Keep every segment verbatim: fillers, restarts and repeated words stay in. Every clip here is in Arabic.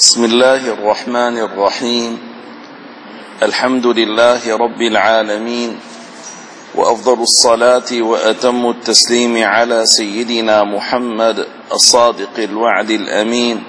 بسم الله الرحمن الرحيم. الحمد لله رب العالمين، وأفضل الصلاة وأتم التسليم على سيدنا محمد الصادق الوعد الأمين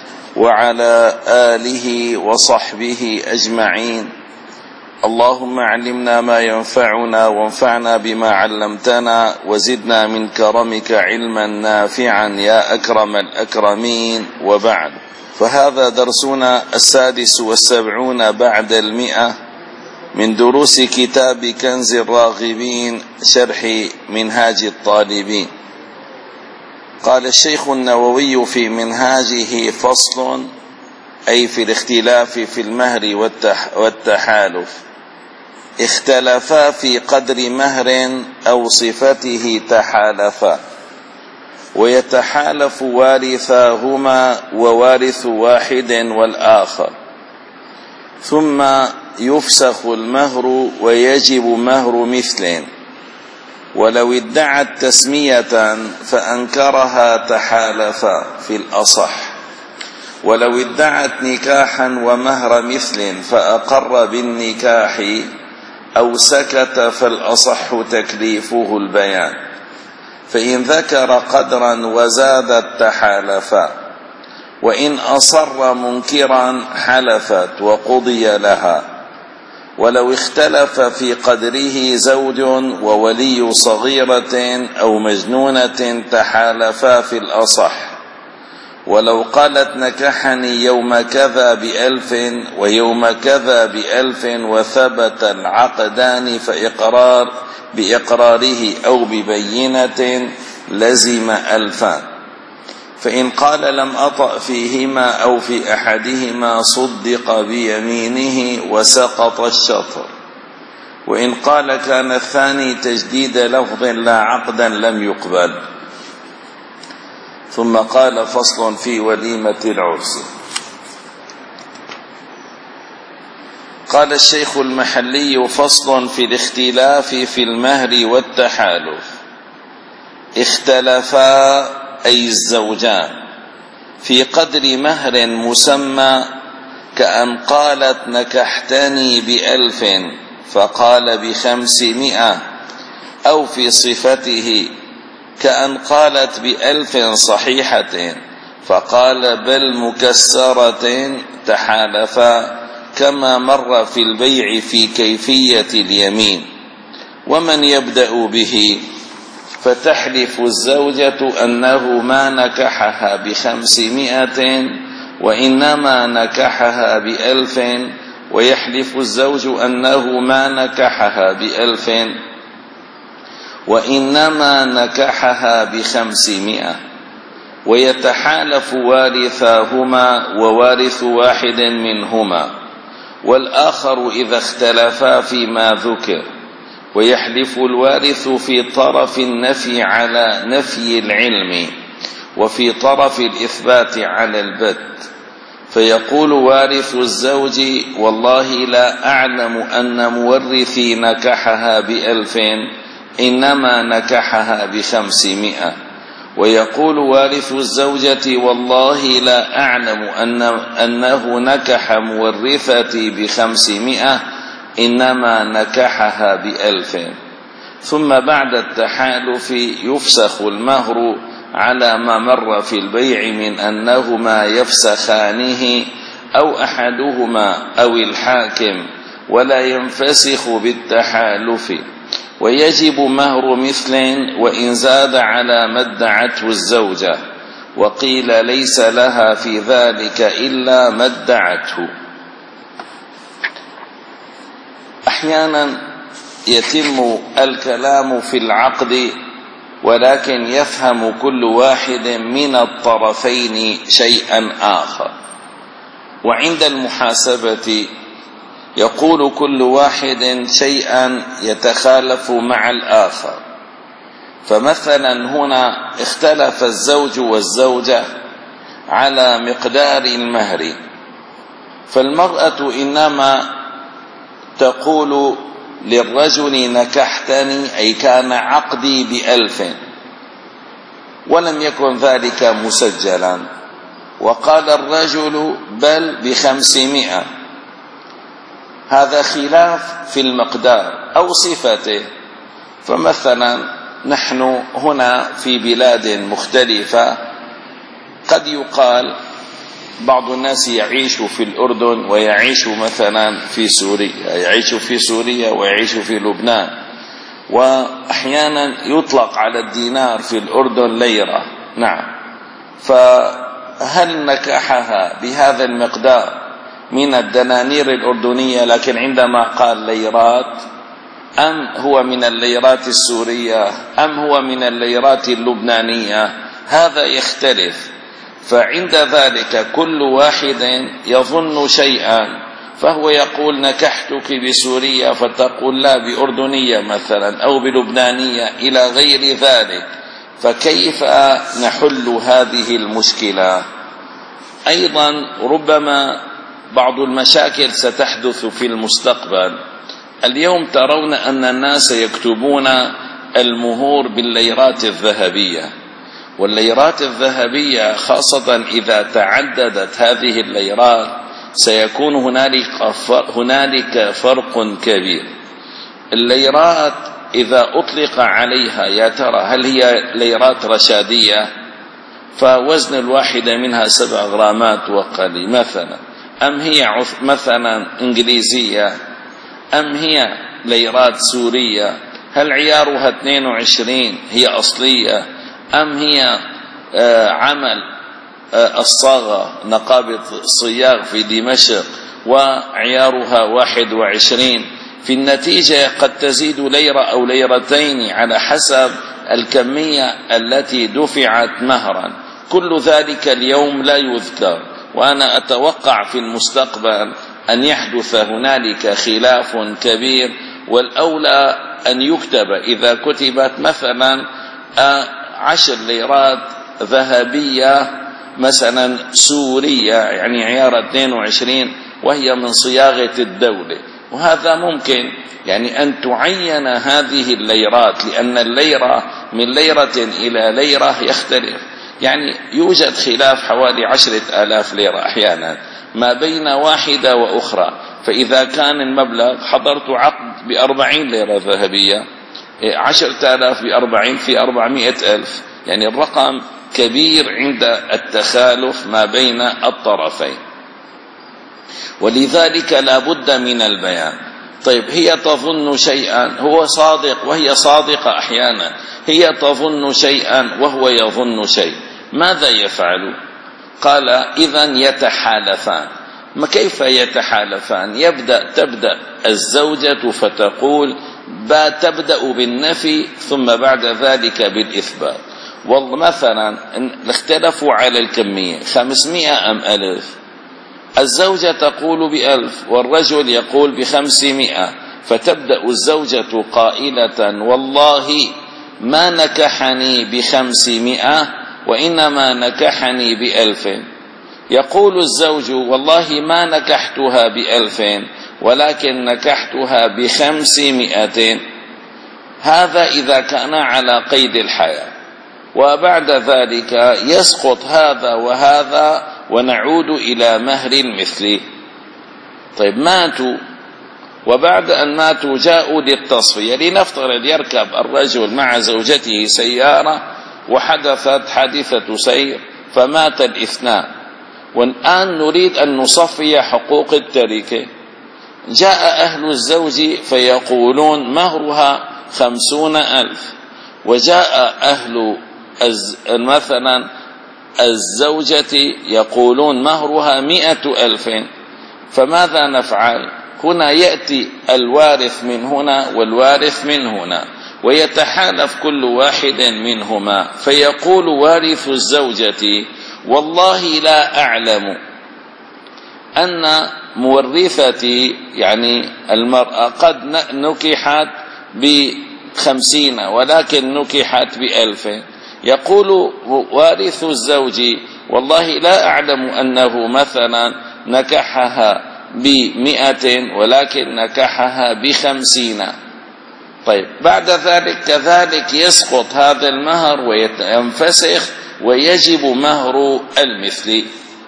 وعلى آله وصحبه أجمعين. اللهم علمنا ما ينفعنا وانفعنا بما علمتنا وزدنا من كرمك علما نافعا يا أكرم الأكرمين، وبعد، فهذا درسنا السادس والسبعون بعد المئة من دروس كتاب كنز الراغبين شرح منهاج الطالبين. قال الشيخ النووي في منهاجه: فصل، أي في الاختلاف في المهر والتحالف. اختلفا في قدر مهر أو صفته تحالفا، ويتحالف وارثاهما ووارث واحد والآخر، ثم يفسخ المهر ويجب مهر مثل، ولو ادعت تسمية فأنكرها تحالفا في الأصح، ولو ادعت نكاحا ومهر مثل فأقر بالنكاح أو سكت فالأصح تكليفه البيان، فإن ذكر قدرا وزادت تحالفا، وإن أصر منكرا حلفت وقضي لها. ولو اختلف في قدره زوج وولي صغيرة أو مجنونة تحالفا في الأصح. ولو قالت نكحني يوم كذا بألف ويوم كذا بألف وثبت العقدان فإقرار بإقراره أو ببينة لزم ألفان. فإن قال لم أطأ فيهما أو في أحدهما صدق بيمينه وسقط الشطر. وإن قال كان الثاني تجديد لفظ لا عقدا لم يقبل. ثم قال: فصل في وليمة العرس. قال الشيخ المحلي: فصل في الاختلاف في المهر والتحالف. اختلفا أي الزوجان في قدر مهر مسمى، كأن قالت نكحتني بألف فقال بخمسمائة، أو في صفته كأن قالت بألف صحيحة فقال بل مكسرة، تحالفا، كما مر في البيع في كيفية اليمين. ومن يبدأ به؟ فتحلف الزوجة أنه ما نكحها بخمسمائة وإنما نكحها بألف، ويحلف الزوج أنه ما نكحها بألف وإنما نكحها بخمسمائة، ويتحالف وارثاهما ووارث واحد منهما والآخر إذا اختلفا فيما ذكر، ويحلف الوارث في طرف النفي على نفي العلم، وفي طرف الإثبات على البت. فيقول وارث الزوج: والله لا أعلم أن مورثي نكحها بألف، إنما نكحها بخمسمائة. ويقول وارث الزوجة: والله لا أعلم أن أنه نكح مورثتي بخمسمائة، إنما نكحها بألف. ثم بعد التحالف يفسخ المهر على ما مر في البيع من أنهما يفسخانه أو أحدهما أو الحاكم، ولا ينفسخ بالتحالف. ويجب مهر مثل وإن زاد على ما ادعته الزوجة، وقيل ليس لها في ذلك إلا ما ادعته. أحيانا يتم الكلام في العقد، ولكن يفهم كل واحد من الطرفين شيئا آخر، وعند المحاسبة يقول كل واحد شيئا يتخالف مع الآخر. فمثلا هنا اختلف الزوج والزوجة على مقدار المهر، فالمرأة إنما تقول للرجل نكحتني، أي كان عقدي بألف، ولم يكن ذلك مسجلا، وقال الرجل بل بخمسمائة، هذا خلاف في المقدار أو صفته. فمثلا نحن هنا في بلاد مختلفة قد يقال بعض الناس يعيش في الأردن ويعيش مثلا في سوريا، يعيش في سوريا ويعيش في لبنان، وأحيانا يطلق على الدينار في الأردن ليرة. نعم، فهل نكحها بهذا المقدار من الدنانير الأردنية لكن عندما قال ليرات، أم هو من الليرات السورية أم هو من الليرات اللبنانية؟ هذا يختلف. فعند ذلك كل واحد يظن شيئا، فهو يقول نكحتك بسورية فتقول لا بأردنية مثلا أو بلبنانية إلى غير ذلك. فكيف نحل هذه المشكلة؟ أيضا ربما بعض المشاكل ستحدث في المستقبل. اليوم ترون أن الناس يكتبون المهور بالليرات الذهبية، والليرات الذهبية خاصة إذا تعددت هذه الليرات سيكون هنالك هنالك فرق كبير. الليرات إذا أطلق عليها يا ترى هل هي ليرات رشادية؟ فوزن الواحدة منها سبع غرامات وقليل مثلا، أم هي مثلا إنجليزية، أم هي ليرات سورية؟ هل عيارها اثنين وعشرين هي أصلية، أم هي عمل الصاغة نقابة الصياغ في دمشق وعيارها واحد وعشرين؟ في النتيجة قد تزيد ليرة أو ليرتين على حسب الكمية التي دفعت مهرا. كل ذلك اليوم لا يذكر، وأنا أتوقع في المستقبل أن يحدث هنالك خلاف كبير، والأولى أن يكتب إذا كتبت مثلا عشر ليرات ذهبية مثلا سورية يعني عيار اثنين وعشرين وهي من صياغة الدولة، وهذا ممكن يعني أن تعين هذه الليرات، لأن الليرة من ليرة إلى ليرة يختلف، يعني يوجد خلاف حوالي عشرة آلاف ليرة أحيانا ما بين واحدة وأخرى. فإذا كان المبلغ حضرت عقد بأربعين ليرة ذهبية، عشرة آلاف بأربعين في أربعمائة ألف، يعني الرقم كبير عند التخالف ما بين الطرفين، ولذلك لا بد من البيان. طيب هي تظن شيئا هو صادق وهي صادقة أحيانا، هي تظن شيئا وهو يظن شيء، ماذا يفعل؟ قال إذن يتحالفان. ما كيف يتحالفان؟ يبدأ تبدأ الزوجة فتقول تبدأ بالنفي ثم بعد ذلك بالإثبات. والله مثلا اختلفوا على الكمية خمسمائة أم ألف، الزوجة تقول بألف والرجل يقول بخمسمائة، فتبدأ الزوجة قائلة والله ما نكحني بخمسمائة وإنما نكحني بألف. يقول الزوج والله ما نكحتها بألف ولكن نكحتها بخمسمائة. هذا إذا كان على قيد الحياة، وبعد ذلك يسقط هذا وهذا ونعود إلى مهر المثل. طيب ماتوا، وبعد أن ماتوا جاءوا للتصفية. لنفترض يركب الرجل مع زوجته سيارة وحدثت حادثة سير فمات الاثنان، والآن نريد أن نصفي حقوق التركة. جاء أهل الزوج فيقولون مهرها خمسون ألف، وجاء أهل مثلا الزوجة يقولون مهرها مئة ألف. فماذا نفعل؟ هنا يأتي الوارث من هنا والوارث من هنا ويتحالف كل واحد منهما، فيقول وارث الزوجة والله لا أعلم أن مورثتي يعني المرأة قد نكحت بخمسين ولكن نكحت بألف. يقول وارث الزوج والله لا أعلم أنه مثلا نكحها بمئة ولكن نكحها بخمسين. طيب بعد ذلك كذلك يسقط هذا المهر وينفسخ ويجب مهر المثل.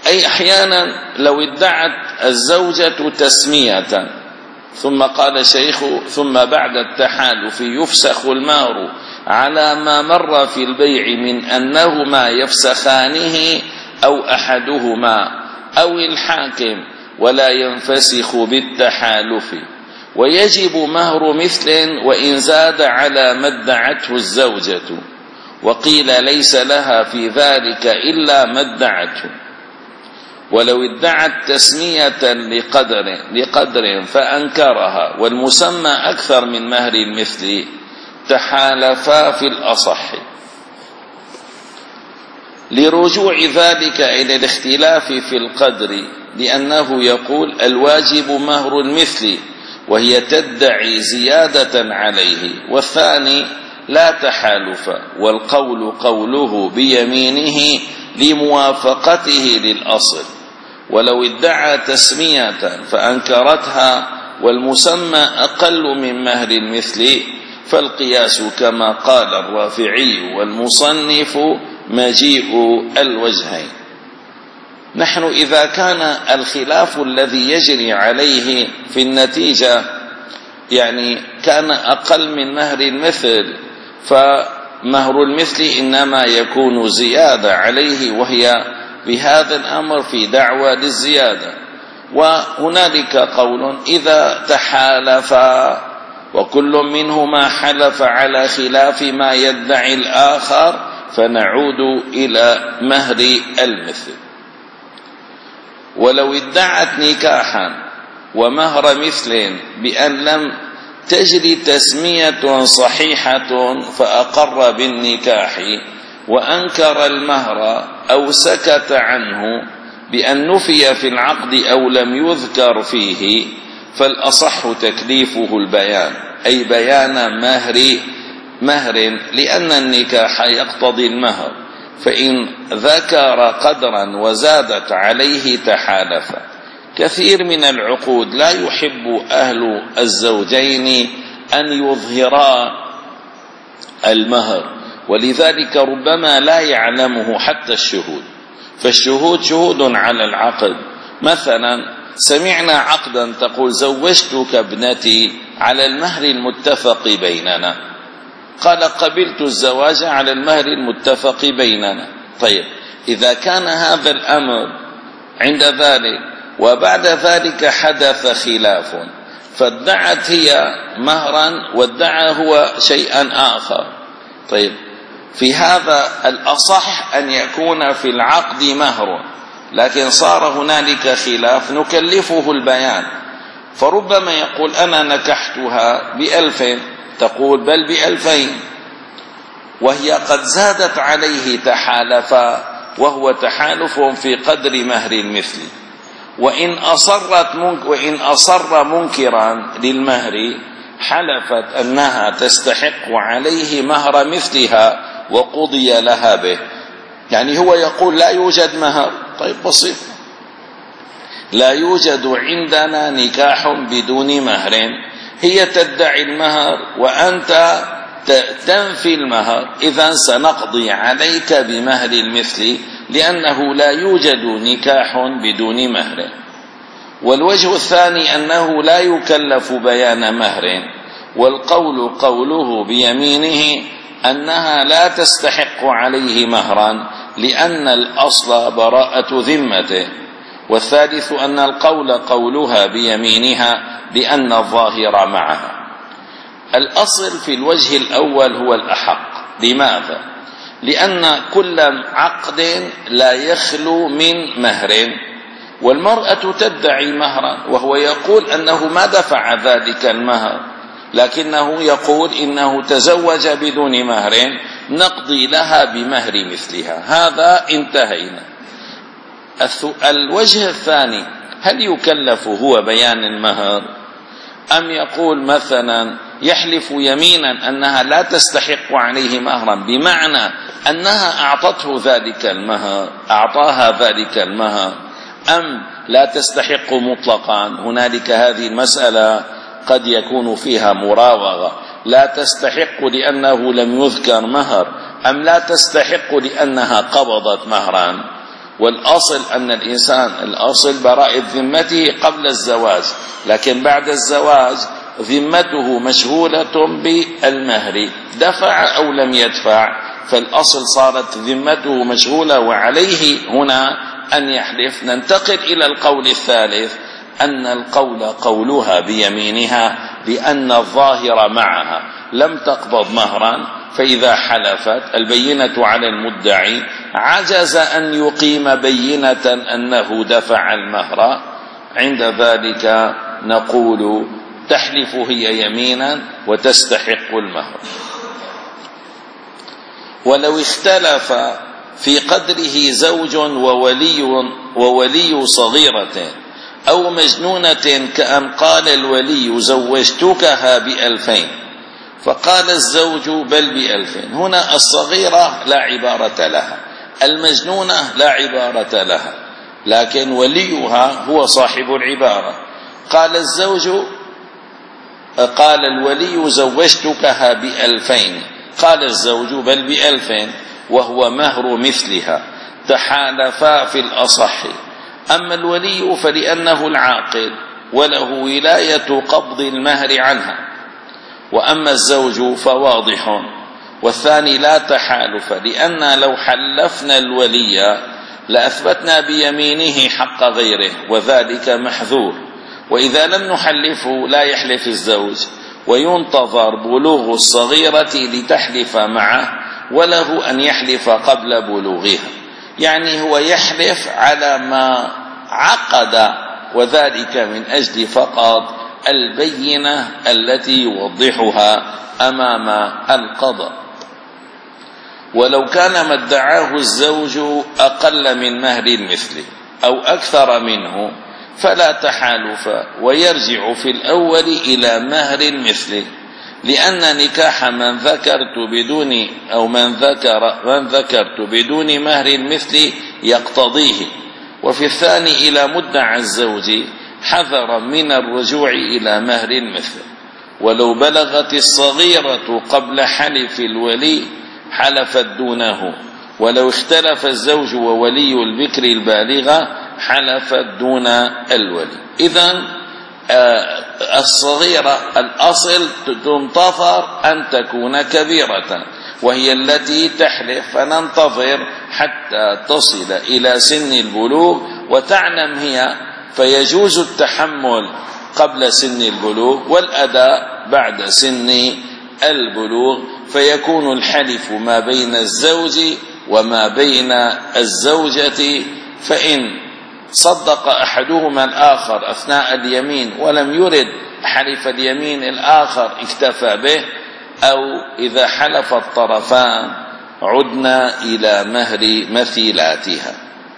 أي أحيانا لو ادعت الزوجة تسمية ثم قال الشيخ ثم بعد التحالف يفسخ المهر على ما مر في البيع من أنهما يفسخانه أو أحدهما أو الحاكم ولا ينفسخ بالتحالف، ويجب مهر مثل وإن زاد على ما ادعته الزوجة، وقيل ليس لها في ذلك إلا ما ادعته. ولو ادعت تسمية لقدر, لقدر فأنكرها والمسمى أكثر من مهر المثل تحالفا في الأصح، لرجوع ذلك إلى الاختلاف في القدر، لأنه يقول الواجب مهر المثل وهي تدعي زيادة عليه، والثاني لا تحالف، والقول قوله بيمينه لموافقته للأصل. ولو ادعى تسمية فأنكرتها والمسمى أقل من مهر المثل فالقياس كما قال الرافعي والمصنف مجيء الوجهين. نحن إذا كان الخلاف الذي يجري عليه في النتيجة يعني كان أقل من مهر المثل، فمهر المثل إنما يكون زيادة عليه، وهي بهذا الأمر في دعوى للزيادة. وهنالك قول إذا تحالفا وكل منهما حلف على خلاف ما يدعي الآخر فنعود إلى مهر المثل. ولو ادعت نكاحا ومهر مثل بأن لم تجري تسمية صحيحة فأقر بالنكاح وأنكر المهر أو سكت عنه بأن نفي في العقد أو لم يذكر فيه، فالأصح تكليفه البيان، أي بيان مهر مهر لأن النكاح يقتضي المهر، فإن ذكر قدرا وزادت عليه تحالف. كثير من العقود لا يحب أهل الزوجين أن يظهرا المهر، ولذلك ربما لا يعلمه حتى الشهود، فالشهود شهود على العقد. مثلا سمعنا عقدا تقول زوجتك ابنتي على المهر المتفق بيننا، قال قبلت الزواج على المهر المتفق بيننا. طيب إذا كان هذا الأمر عند ذلك وبعد ذلك حدث خلاف، فادعت هي مهرا وادعى هو شيئا آخر، طيب في هذا الأصح أن يكون في العقد مهر، لكن صار هنالك خلاف نكلفه البيان. فربما يقول أنا نكحتها بألف، تقول بل بألفين، وهي قد زادت عليه تحالفا، وهو تحالف في قدر مهر المثل. وإن أصرت منك وإن أصر منكرا للمهر حلفت أنها تستحق عليه مهر مثلها وقضي لها به. يعني هو يقول لا يوجد مهر، طيب بسيط، لا يوجد عندنا نكاح بدون مهر، هي تدعي المهر وأنت تنفي المهر، إذن سنقضي عليك بمهر المثل، لأنه لا يوجد نكاح بدون مهر. والوجه الثاني أنه لا يكلف بيان مهر، والقول قوله بيمينه أنها لا تستحق عليه مهرا لأن الأصل براءة ذمته. والثالث أن القول قولها بيمينها لأن الظاهر معها. الأصل في الوجه الأول هو الأحق. لماذا؟ لأن كل عقد لا يخلو من مهر، والمرأة تدعي مهرا وهو يقول أنه ما دفع ذلك المهر، لكنه يقول إنه تزوج بدون مهر، نقضي لها بمهر مثلها. هذا انتهينا. الوجه الثاني هل يكلف هو بيان المهر، أم يقول مثلا يحلف يمينا أنها لا تستحق عليه مهرا، بمعنى أنها أعطته ذلك المهر، أعطاها ذلك المهر، أم لا تستحق مطلقا؟ هنالك هذه المسألة قد يكون فيها مراوغة، لا تستحق لأنه لم يذكر مهر، أم لا تستحق لأنها قبضت مهرا. والأصل أن الإنسان الأصل براءة ذمته قبل الزواج، لكن بعد الزواج ذمته مشغولة بالمهر، دفع أو لم يدفع، فالأصل صارت ذمته مشغولة وعليه هنا أن يحلف. ننتقل إلى القول الثالث، أن القول قولها بيمينها، لأن الظاهر معها لم تقبض مهرا، فإذا حلفت البينة على المدعي عجز أن يقيم بينة أنه دفع المهر، عند ذلك نقول تحلف هي يمينا وتستحق المهر. ولو اختلف في قدره زوج وولي وولي صغيرة أو مجنونة، كأن قال الولي زوجتكها بألفين فقال الزوج بل بألفين، هنا الصغيرة لا عبارة لها، المجنونة لا عبارة لها، لكن وليها هو صاحب العبارة. قال الزوج قال الولي زوجتكها بألفين، قال الزوج بل بألفين، وهو مهر مثلها، تحالفا في الأصح. أما الولي فلأنه العاقل وله ولاية قبض المهر عنها، وأما الزوج فواضح. والثاني لا تحالف، لأن لو حلفنا الولي لأثبتنا بيمينه حق غيره، وذلك محذور. وإذا لم نحلفه لا يحلف الزوج، وينتظر بلوغ الصغيرة لتحلف معه، وله أن يحلف قبل بلوغها، يعني هو يحلف على ما عقد، وذلك من أجل فقط البينة التي يوضحها أمام القضاء. ولو كان ما ادعاه الزوج أقل من مهر المثل أو أكثر منه فلا تحالف، ويرجع في الأول إلى مهر المثل، لأن نكاح من ذكرت بدون أو من ذكر من ذكرت بدون مهر المثل يقتضيه. وفي الثاني إلى مدعى الزوج حذر من الرجوع إلى مهر المثل. ولو بلغت الصغيرة قبل حلف الولي حلفت دونه، ولو اختلف الزوج وولي البكر البالغة حلفت دون الولي. إذن الصغيرة الأصل تنتظر أن تكون كبيرة، وهي التي تحلف، فننتظر حتى تصل إلى سن البلوغ وتعلم هي، فيجوز التحمل قبل سن البلوغ والأداء بعد سن البلوغ، فيكون الحلف ما بين الزوج وما بين الزوجة. فإن صدق أحدهما الآخر أثناء اليمين ولم يرد حلف اليمين الآخر اكتفى به، أو إذا حلف الطرفان عدنا إلى مهر مثيلاتها.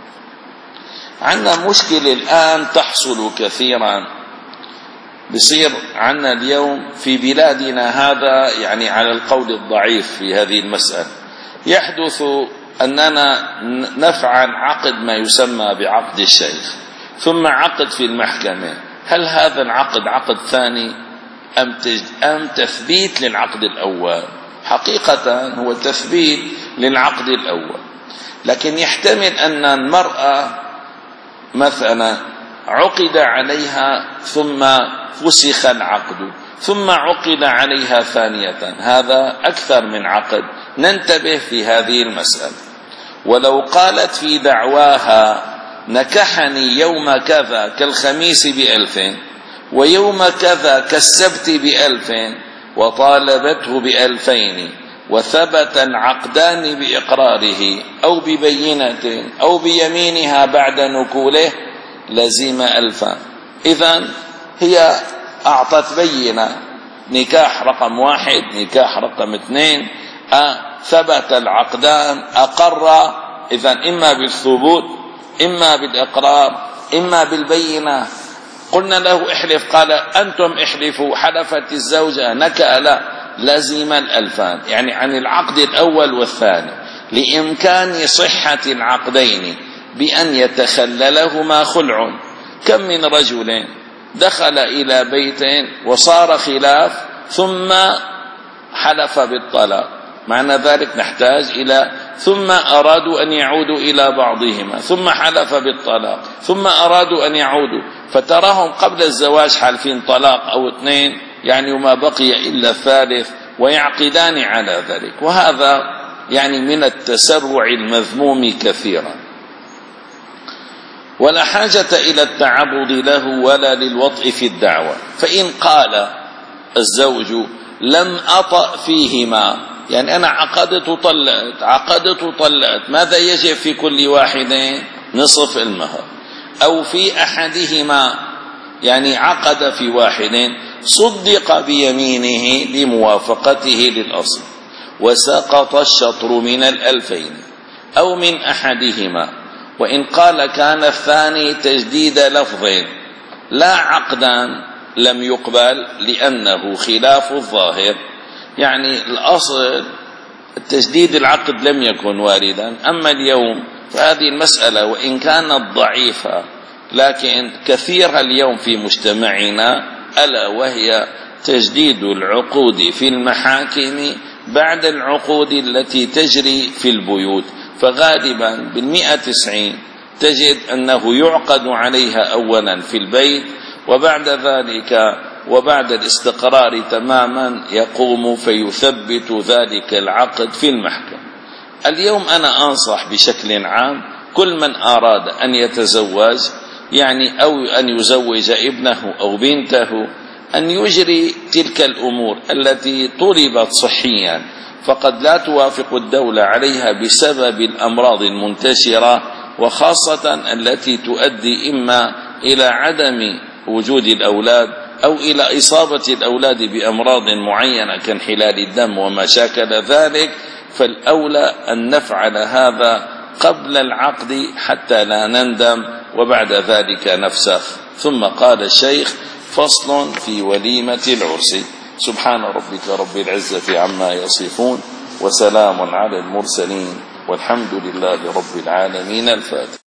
عندنا مشكلة الآن تحصل كثيرا، بصير عندنا اليوم في بلادنا هذا، يعني على القول الضعيف في هذه المسألة، يحدث أننا نفعل عقد ما يسمى بعقد الشيخ، ثم عقد في المحكمة. هل هذا العقد عقد ثاني أم أم تثبيت للعقد الأول؟ حقيقة هو تثبيت للعقد الأول، لكن يحتمل أن المرأة مثلا عقد عليها ثم فسخ العقد ثم عقد عليها ثانية، هذا أكثر من عقد. ننتبه في هذه المسألة. ولو قالت في دعواها نكحني يوم كذا كالخميس بألفين، ويوم كذا كالسبت بألفين، وطالبته بألفين، وثبت العقدان بإقراره أو ببينة أو بيمينها بعد نكوله، لزم ألفا. إذن هي أعطت بينة، نكاح رقم واحد، نكاح رقم اثنين، أه ثبت العقدان، أقر، إذن إما بالثبوت إما بالإقرار إما بالبينة. قلنا له احلف، قال أنتم احلفوا، حلفت الزوجة نكأ، لا، لزم الألفان، يعني عن العقد الأول والثاني، لإمكان صحة العقدين بأن يتخللهما خلع. كم من رجل دخل إلى بيت وصار خلاف ثم حلف بالطلاق، معنى ذلك نحتاج إلى ثم أرادوا أن يعودوا إلى بعضهما ثم حلف بالطلاق ثم أرادوا أن يعودوا، فتراهم قبل الزواج حالفين طلاق أو اثنين يعني وما بقي إلا الثالث ويعقدان على ذلك، وهذا يعني من التسرع المذموم كثيرا. ولا حاجة إلى التعبد له ولا للوطء في الدعوة. فإن قال الزوج لم أطأ فيهما، يعني أنا عقدت وطلقت عقدت وطلقت، ماذا يجب في كل واحد؟ نصف المهر. أو في أحدهما يعني عقد في واحد صدق بيمينه لموافقته للأصل وسقط الشطر من الألفين أو من أحدهما. وإن قال كان الثاني تجديد لفظ لا عقدا لم يقبل لأنه خلاف الظاهر، يعني الأصل التجديد العقد لم يكن واردا، أما اليوم فهذه المسألة وإن كانت ضعيفة لكن كثيرة اليوم في مجتمعنا، ألا وهي تجديد العقود في المحاكم بعد العقود التي تجري في البيوت. فغالبا بالمئة تسعين تجد أنه يعقد عليها أولا في البيت وبعد ذلك وبعد الاستقرار تماما يقوم فيثبت ذلك العقد في المحكمة. اليوم أنا أنصح بشكل عام كل من أراد أن يتزوج يعني أو أن يزوج ابنه أو بنته أن يجري تلك الأمور التي طلبت صحيا، فقد لا توافق الدولة عليها بسبب الأمراض المنتشرة، وخاصة التي تؤدي إما إلى عدم وجود الأولاد أو إلى إصابة الأولاد بأمراض معينة كانحلال الدم وما شاكل ذلك. فالأولى أن نفعل هذا قبل العقد حتى لا نندم وبعد ذلك نفسخ. ثم قال الشيخ: فصل في وليمة العرس. سبحان ربك رب العزة عما يصفون وسلام على المرسلين والحمد لله رب العالمين. الفاتحة.